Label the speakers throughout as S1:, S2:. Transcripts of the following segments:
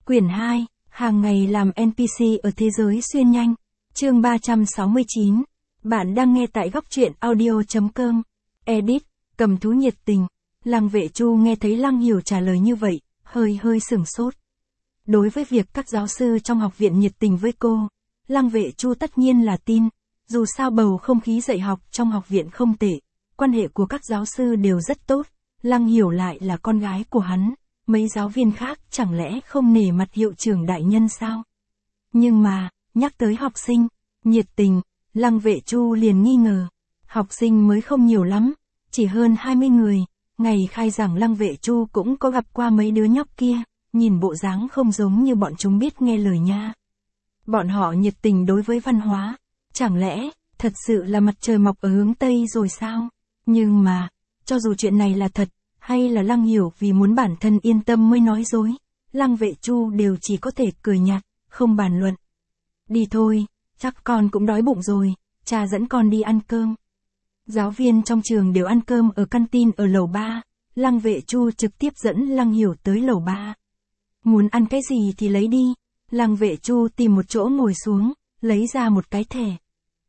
S1: Quyển 2, hàng ngày làm NPC ở thế giới xuyên nhanh. Chương 369. Bạn đang nghe tại góc truyện audio.com. Edit, cầm thú nhiệt tình. Lăng Vệ Chu nghe thấy Lăng Hiểu trả lời như vậy, hơi sửng sốt. Đối với việc các giáo sư trong học viện nhiệt tình với cô, Lăng Vệ Chu tất nhiên là tin. Dù sao bầu không khí dạy học trong học viện không tệ, quan hệ của các giáo sư đều rất tốt. Lăng Hiểu lại là con gái của hắn, mấy giáo viên khác chẳng lẽ không nể mặt hiệu trưởng đại nhân sao? Nhưng mà, nhắc tới học sinh, nhiệt tình, Lăng Vệ Chu liền nghi ngờ. Học sinh mới không nhiều lắm, chỉ hơn 20 người. Ngày khai giảng Lăng Vệ Chu cũng có gặp qua mấy đứa nhóc kia, nhìn bộ dáng không giống như bọn chúng biết nghe lời nha. Bọn họ nhiệt tình đối với văn hóa, chẳng lẽ, thật sự là mặt trời mọc ở hướng Tây rồi sao? Nhưng mà, cho dù chuyện này là thật, hay là Lăng Hiểu vì muốn bản thân yên tâm mới nói dối, Lăng Vệ Chu đều chỉ có thể cười nhạt, không bàn luận. Đi thôi, chắc con cũng đói bụng rồi, cha dẫn con đi ăn cơm. Giáo viên trong trường đều ăn cơm ở canteen ở lầu 3, Lăng Vệ Chu trực tiếp dẫn Lăng Hiểu tới lầu 3. Muốn ăn cái gì thì lấy đi. Lăng Vệ Chu tìm một chỗ ngồi xuống, lấy ra một cái thẻ.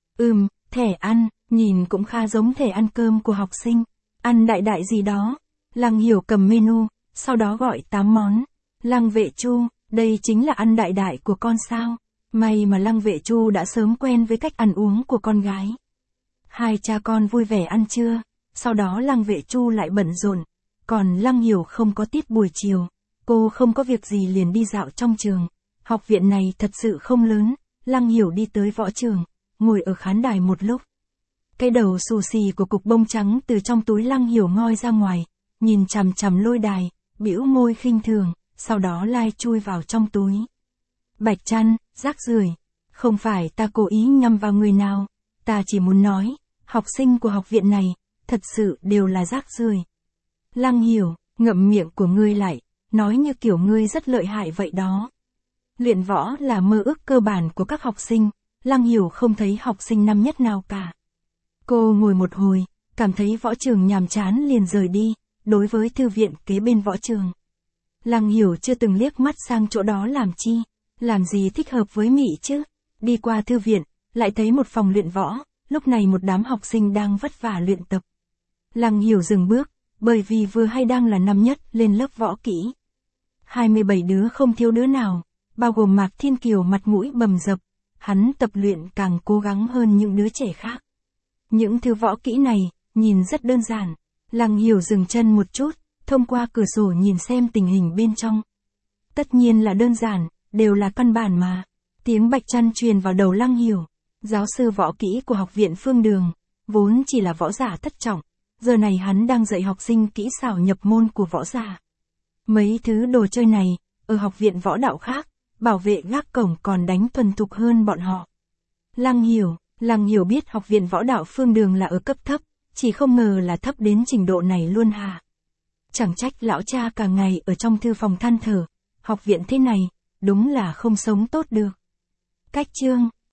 S1: Thẻ ăn, nhìn cũng khá giống thẻ ăn cơm của học sinh. Ăn đại đại gì đó. Lăng Hiểu cầm menu, sau đó gọi 8 món. Lăng Vệ Chu, đây chính là ăn đại đại của con sao? May mà Lăng Vệ Chu đã sớm quen với cách ăn uống của con gái. Hai cha con vui vẻ ăn trưa, sau đó Lăng Vệ Chu lại bận rộn. Còn Lăng Hiểu không có tiết buổi chiều, cô không có việc gì liền đi dạo trong trường. Học viện này thật sự không lớn, Lăng Hiểu đi tới võ trường, ngồi ở khán đài một lúc. Cái đầu xù xì của cục bông trắng từ trong túi Lăng Hiểu ngoi ra ngoài, nhìn chằm chằm lôi đài, bĩu môi khinh thường, sau đó lai chui vào trong túi. Bạch Trăn, rác rưởi, không phải ta cố ý nhắm vào người nào, ta chỉ muốn nói, học sinh của học viện này, thật sự đều là rác rưởi. Lăng Hiểu, ngậm miệng của ngươi lại, nói như kiểu ngươi rất lợi hại vậy đó. Luyện võ là mơ ước cơ bản của các học sinh, Lăng Hiểu không thấy học sinh năm nhất nào cả. Cô ngồi một hồi, cảm thấy võ trường nhàm chán liền rời đi, đối với thư viện kế bên võ trường. Lăng Hiểu chưa từng liếc mắt sang chỗ đó làm gì thích hợp với Mị chứ. Đi qua thư viện, lại thấy một phòng luyện võ, lúc này một đám học sinh đang vất vả luyện tập. Lăng Hiểu dừng bước, bởi vì vừa hay đang là năm nhất lên lớp võ kỹ. 27 đứa không thiếu đứa nào, bao gồm Mạc Thiên Kiều mặt mũi bầm dập, hắn tập luyện càng cố gắng hơn những đứa trẻ khác. Những thứ võ kỹ này, nhìn rất đơn giản. Lăng Hiểu dừng chân một chút, thông qua cửa sổ nhìn xem tình hình bên trong. Tất nhiên là đơn giản, đều là căn bản mà. Tiếng Bạch Trăn truyền vào đầu Lăng Hiểu. Giáo sư võ kỹ của học viện Phương Đường, vốn chỉ là võ giả thất trọng. Giờ này hắn đang dạy học sinh kỹ xảo nhập môn của võ giả. Mấy thứ đồ chơi này, ở học viện võ đạo khác, bảo vệ gác cổng còn đánh thuần thục hơn bọn họ. Lăng Hiểu biết học viện võ đạo Phương Đường là ở cấp thấp, chỉ không ngờ là thấp đến trình độ này luôn hả? Chẳng trách lão cha cả ngày ở trong thư phòng than thở, học viện thế này, đúng là không sống tốt được. Cách chương,